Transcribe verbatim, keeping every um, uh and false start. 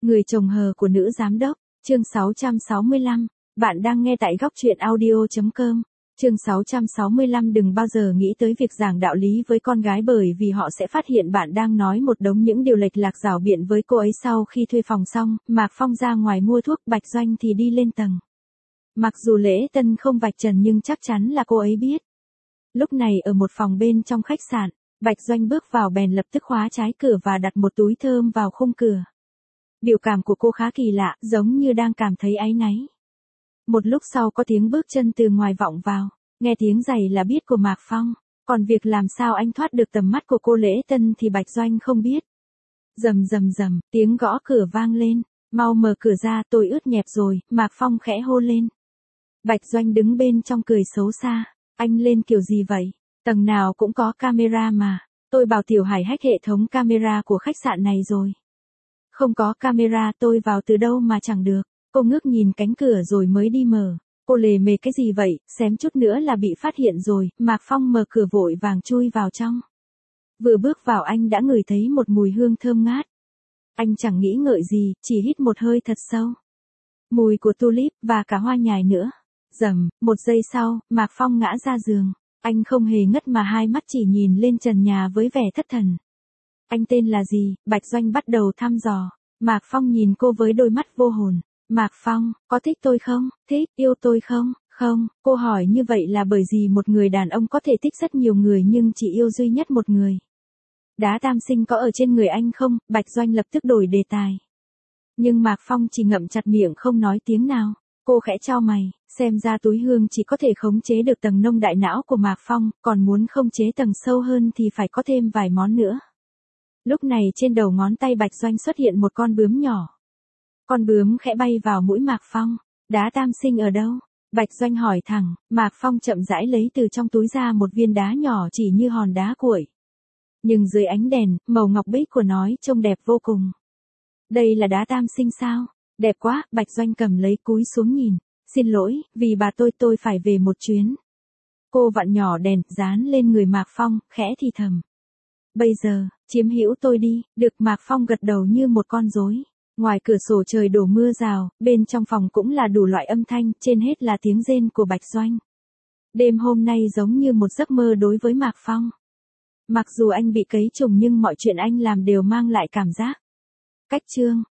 Người chồng hờ của nữ giám đốc, chương sáu trăm sáu mươi lăm, bạn đang nghe tại góc truyện audio chấm com. Chương sáu trăm sáu mươi lăm đừng bao giờ nghĩ tới việc giảng đạo lý với con gái bởi vì họ sẽ phát hiện bạn đang nói một đống những điều lệch lạc rảo biện với cô ấy. Sau khi thuê phòng xong, Mạc Phong ra ngoài mua thuốc, Bạch Doanh thì đi lên tầng. Mặc dù Lễ Tân không vạch trần nhưng chắc chắn là cô ấy biết. Lúc này ở một phòng bên trong khách sạn, Bạch Doanh bước vào bèn lập tức khóa trái cửa và đặt một túi thơm vào khung cửa. Biểu cảm của cô khá kỳ lạ, giống như đang cảm thấy áy náy. Một lúc sau có tiếng bước chân từ ngoài vọng vào, nghe tiếng giày là biết của Mạc Phong, còn việc làm sao anh thoát được tầm mắt của cô Lễ Tân thì Bạch Doanh không biết. Rầm rầm rầm, tiếng gõ cửa vang lên, mau mở cửa ra, tôi ướt nhẹp rồi, Mạc Phong khẽ hô lên. Bạch Doanh đứng bên trong cười xấu xa, anh lên kiểu gì vậy, tầng nào cũng có camera mà, tôi bảo Tiểu Hải hack hệ thống camera của khách sạn này rồi. Không có camera tôi vào từ đâu mà chẳng được. Cô ngước nhìn cánh cửa rồi mới đi mở. Cô lề mề cái gì vậy, xém chút nữa là bị phát hiện rồi. Mạc Phong mở cửa vội vàng chui vào trong. Vừa bước vào anh đã ngửi thấy một mùi hương thơm ngát. Anh chẳng nghĩ ngợi gì, chỉ hít một hơi thật sâu. Mùi của tulip và cả hoa nhài nữa. Rầm, một giây sau, Mạc Phong ngã ra giường. Anh không hề ngất mà hai mắt chỉ nhìn lên trần nhà với vẻ thất thần. Anh tên là gì? Bạch Doanh bắt đầu thăm dò. Mạc Phong nhìn cô với đôi mắt vô hồn. Mạc Phong, có thích tôi không? Thích, yêu tôi không? Không, cô hỏi như vậy là bởi vì một người đàn ông có thể thích rất nhiều người nhưng chỉ yêu duy nhất một người. Đá tam sinh có ở trên người anh không? Bạch Doanh lập tức đổi đề tài. Nhưng Mạc Phong chỉ ngậm chặt miệng không nói tiếng nào. Cô khẽ chau mày, xem ra túi hương chỉ có thể khống chế được tầng nông đại não của Mạc Phong, còn muốn khống chế tầng sâu hơn thì phải có thêm vài món nữa. Lúc này trên đầu ngón tay Bạch Doanh xuất hiện một con bướm nhỏ. Con bướm khẽ bay vào mũi Mạc Phong. Đá tam sinh ở đâu? Bạch Doanh hỏi thẳng. Mạc Phong chậm rãi lấy từ trong túi ra một viên đá nhỏ chỉ như hòn đá cuội. Nhưng dưới ánh đèn, màu ngọc bích của nó trông đẹp vô cùng. Đây là đá tam sinh sao? Đẹp quá, Bạch Doanh cầm lấy cúi xuống nhìn. Xin lỗi, vì bà tôi tôi phải về một chuyến. Cô vặn nhỏ đèn, dán lên người Mạc Phong, khẽ thì thầm. Bây giờ, chiếm hữu tôi đi, được. Mạc Phong gật đầu như một con rối. Ngoài cửa sổ trời đổ mưa rào, bên trong phòng cũng là đủ loại âm thanh, trên hết là tiếng rên của Bạch Doanh. Đêm hôm nay giống như một giấc mơ đối với Mạc Phong. Mặc dù anh bị cấy trùng nhưng mọi chuyện anh làm đều mang lại cảm giác cách chương.